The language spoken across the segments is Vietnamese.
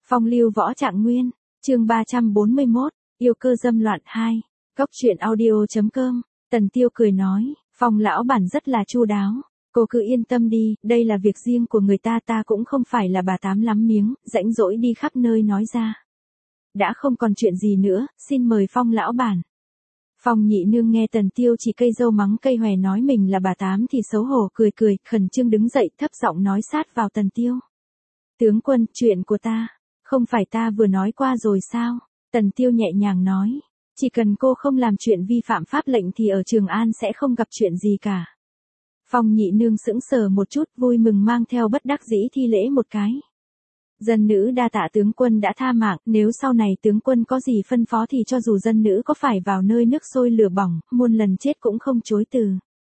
Phong lưu võ trạng nguyên, chương 341, yêu cơ dâm loạn 2, góc truyện audio.com, Tần Tiêu cười nói, Phong lão bản rất là chu đáo, cô cứ yên tâm đi, đây là việc riêng của người ta, ta cũng không phải là bà tám lắm miếng, rãnh rỗi đi khắp nơi nói ra. Đã không còn chuyện gì nữa, xin mời Phong lão bản. Phong nhị nương nghe Tần Tiêu chỉ cây dâu mắng cây hòe nói mình là bà tám thì xấu hổ cười cười, khẩn trương đứng dậy thấp giọng nói sát vào Tần Tiêu. Tướng quân, chuyện của ta, không phải ta vừa nói qua rồi sao? Tần Tiêu nhẹ nhàng nói, chỉ cần cô không làm chuyện vi phạm pháp lệnh thì ở Trường An sẽ không gặp chuyện gì cả. Phong nhị nương sững sờ một chút, vui mừng mang theo bất đắc dĩ thi lễ một cái. Dân nữ đa tạ tướng quân đã tha mạng, nếu sau này tướng quân có gì phân phó thì cho dù dân nữ có phải vào nơi nước sôi lửa bỏng, muôn lần chết cũng không chối từ.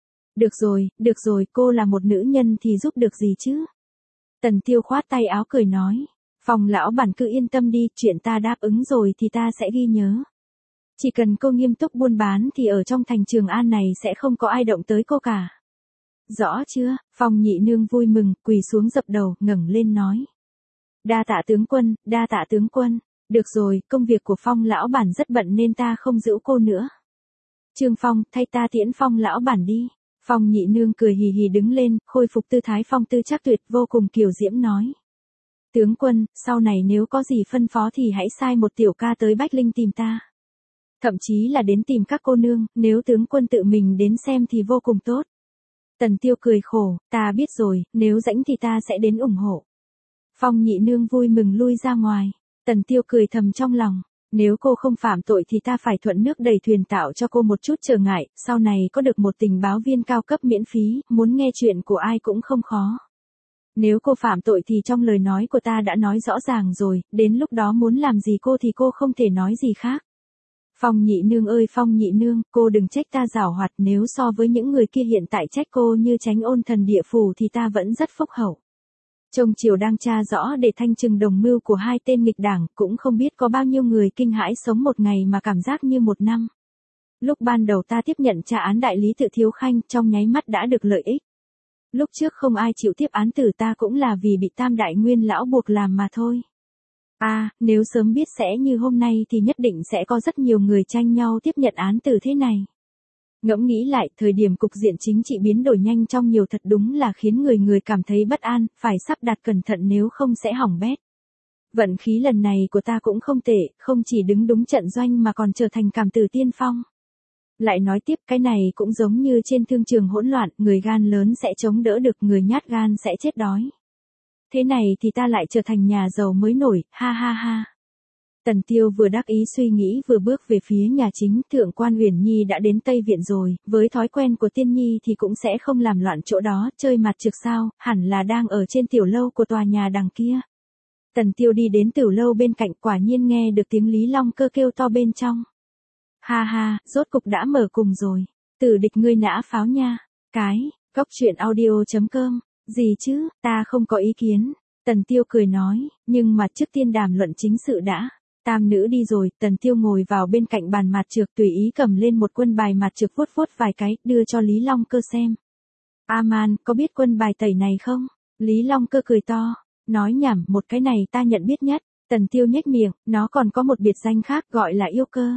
Được rồi, cô là một nữ nhân thì giúp được gì chứ? Tần Tiêu khoát tay áo cười nói, Phong lão bản cứ yên tâm đi, chuyện ta đáp ứng rồi thì ta sẽ ghi nhớ. Chỉ cần cô nghiêm túc buôn bán thì ở trong thành Trường An này sẽ không có ai động tới cô cả. Rõ chưa? Phong nhị nương vui mừng, quỳ xuống dập đầu, ngẩng lên nói. Đa tạ tướng quân, đa tạ tướng quân. Được rồi, công việc của Phong lão bản rất bận nên ta không giữ cô nữa. Trương Phong, thay ta tiễn Phong lão bản đi. Phong nhị nương cười hì hì đứng lên, khôi phục tư thái phong tư trác tuyệt, vô cùng kiều diễm nói. Tướng quân, sau này nếu có gì phân phó thì hãy sai một tiểu ca tới Bách Linh tìm ta. Thậm chí là đến tìm các cô nương, nếu tướng quân tự mình đến xem thì vô cùng tốt. Tần Tiêu cười khổ, ta biết rồi, nếu rãnh thì ta sẽ đến ủng hộ. Phong nhị nương vui mừng lui ra ngoài. Tần Tiêu cười thầm trong lòng, nếu cô không phạm tội thì ta phải thuận nước đẩy thuyền tạo cho cô một chút trở ngại, sau này có được một tình báo viên cao cấp miễn phí, muốn nghe chuyện của ai cũng không khó. Nếu cô phạm tội thì trong lời nói của ta đã nói rõ ràng rồi, đến lúc đó muốn làm gì cô thì cô không thể nói gì khác. Phong nhị nương ơi Phong nhị nương, cô đừng trách ta giảo hoạt, nếu so với những người kia hiện tại trách cô như Chánh Ôn Thần Địa Phủ thì ta vẫn rất phúc hậu. Trong triều đang tra rõ để thanh trừng đồng mưu của hai tên nghịch đảng, cũng không biết có bao nhiêu người kinh hãi sống một ngày mà cảm giác như một năm. Lúc ban đầu ta tiếp nhận tra án đại lý Tự Thiếu Khanh, trong nháy mắt đã được lợi ích. Lúc trước không ai chịu tiếp án tử ta cũng là vì bị Tam Đại Nguyên lão buộc làm mà thôi. Nếu sớm biết sẽ như hôm nay thì nhất định sẽ có rất nhiều người tranh nhau tiếp nhận án tử thế này. Ngẫm nghĩ lại, thời điểm cục diện chính trị biến đổi nhanh trong nhiều thật đúng là khiến người cảm thấy bất an, phải sắp đặt cẩn thận nếu không sẽ hỏng bét. Vận khí lần này của ta cũng không tệ, không chỉ đứng đúng trận doanh mà còn trở thành cảm tử tiên phong. Lại nói tiếp, cái này cũng giống như trên thương trường hỗn loạn, người gan lớn sẽ chống đỡ được, người nhát gan sẽ chết đói. Thế này thì ta lại trở thành nhà giàu mới nổi, ha ha ha. Tần Tiêu vừa đắc ý suy nghĩ vừa bước về phía nhà chính, Thượng quan Uyển Nhi đã đến Tây Viện rồi, với thói quen của tiên nhi thì cũng sẽ không làm loạn chỗ đó, chơi mặt trực sao, hẳn là đang ở trên tiểu lâu của tòa nhà đằng kia. Tần Tiêu đi đến tiểu lâu bên cạnh, quả nhiên nghe được tiếng Lý Long Cơ kêu to bên trong. Ha ha, rốt cục đã mở cùng rồi, tử địch ngươi nã pháo nha, góc truyện audio.com, gì chứ, ta không có ý kiến. Tần Tiêu cười nói, nhưng mà trước tiên đàm luận chính sự đã. Tam nữ đi rồi, Tần Tiêu ngồi vào bên cạnh bàn mặt trược tùy ý cầm lên một quân bài mặt trược vuốt vuốt vài cái, đưa cho Lý Long Cơ xem. Man, có biết quân bài tẩy này không? Lý Long Cơ cười to, nói nhảm, một cái này ta nhận biết nhất. Tần Tiêu nhếch miệng, nó còn có một biệt danh khác gọi là yêu cơ.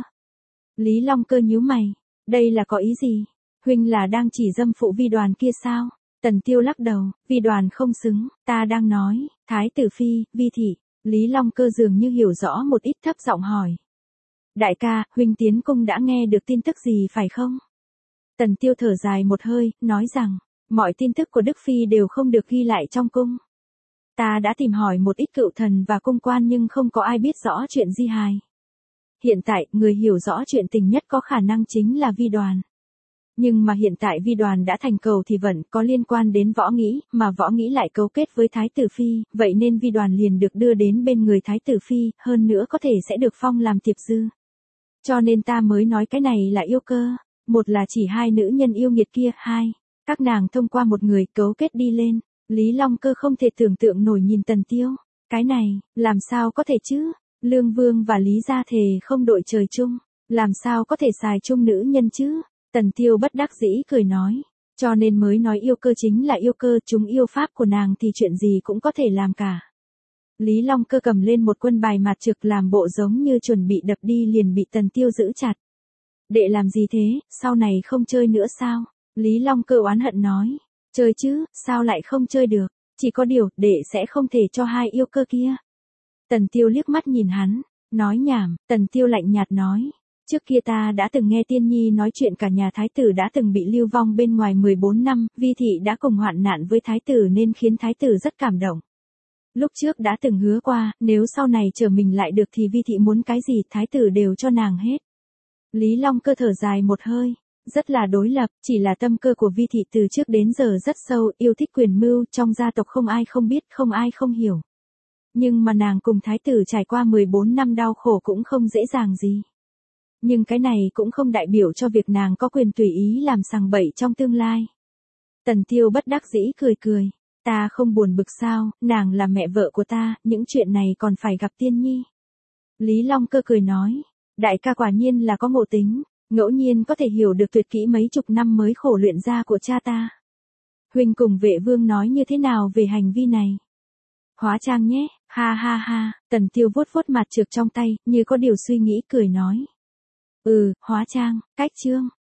Lý Long Cơ nhíu mày, đây là có ý gì? Huynh là đang chỉ dâm phụ Vi Đoàn kia sao? Tần Tiêu lắc đầu, Vi Đoàn không xứng, ta đang nói, Thái tử phi, Vi thị. Lý Long Cơ dường như hiểu rõ một ít, thấp giọng hỏi. Đại ca, huynh tiến cung đã nghe được tin tức gì phải không? Tần Tiêu thở dài một hơi, nói rằng, mọi tin tức của Đức Phi đều không được ghi lại trong cung. Ta đã tìm hỏi một ít cựu thần và cung quan nhưng không có ai biết rõ chuyện di hài. Hiện tại, người hiểu rõ chuyện tình nhất có khả năng chính là Vi Đoàn. Nhưng mà hiện tại Vi Đoàn đã thành cầu thì vẫn có liên quan đến Võ Nghĩ, mà Võ Nghĩ lại cấu kết với Thái tử phi, vậy nên Vi Đoàn liền được đưa đến bên người Thái tử phi, hơn nữa có thể sẽ được phong làm tiệp dư. Cho nên ta mới nói cái này là yêu cơ, một là chỉ hai nữ nhân yêu nghiệt kia, hai, các nàng thông qua một người cấu kết đi lên. Lý Long Cơ không thể tưởng tượng nổi nhìn Tần Tiêu, cái này, làm sao có thể chứ? Lương Vương và Lý Gia thề không đội trời chung, làm sao có thể xài chung nữ nhân chứ? Tần Tiêu bất đắc dĩ cười nói, cho nên mới nói yêu cơ chính là yêu cơ, chúng yêu pháp của nàng thì chuyện gì cũng có thể làm cả. Lý Long Cơ cầm lên một quân bài mặt trực làm bộ giống như chuẩn bị đập đi liền bị Tần Tiêu giữ chặt. Đệ làm gì thế, sau này không chơi nữa sao? Lý Long Cơ oán hận nói. Chơi chứ, sao lại không chơi được? Chỉ có điều, đệ sẽ không thể cho hai yêu cơ kia. Tần Tiêu liếc mắt nhìn hắn, nói nhảm, Tần Tiêu lạnh nhạt nói. Trước kia ta đã từng nghe Tiên Nhi nói chuyện cả nhà thái tử đã từng bị lưu vong bên ngoài 14 năm, Vi thị đã cùng hoạn nạn với thái tử nên khiến thái tử rất cảm động. Lúc trước đã từng hứa qua, nếu sau này chờ mình lại được thì Vi thị muốn cái gì thái tử đều cho nàng hết. Lý Long Cơ thở dài một hơi, rất là đối lập, chỉ là tâm cơ của Vi thị từ trước đến giờ rất sâu, yêu thích quyền mưu, trong gia tộc không ai không biết, không ai không hiểu. Nhưng mà nàng cùng thái tử trải qua 14 năm đau khổ cũng không dễ dàng gì. Nhưng cái này cũng không đại biểu cho việc nàng có quyền tùy ý làm sằng bậy trong tương lai. Tần Tiêu bất đắc dĩ cười cười. Ta không buồn bực sao, nàng là mẹ vợ của ta, những chuyện này còn phải gặp Tiên Nhi. Lý Long Cơ cười nói. Đại ca quả nhiên là có ngộ tính, ngẫu nhiên có thể hiểu được tuyệt kỹ mấy chục năm mới khổ luyện ra của cha ta. Huynh cùng Vệ Vương nói như thế nào về hành vi này? Hóa trang nhé, ha ha ha, Tần Tiêu vuốt vuốt mặt trược trong tay, như có điều suy nghĩ cười nói. Hóa trang, cách chương.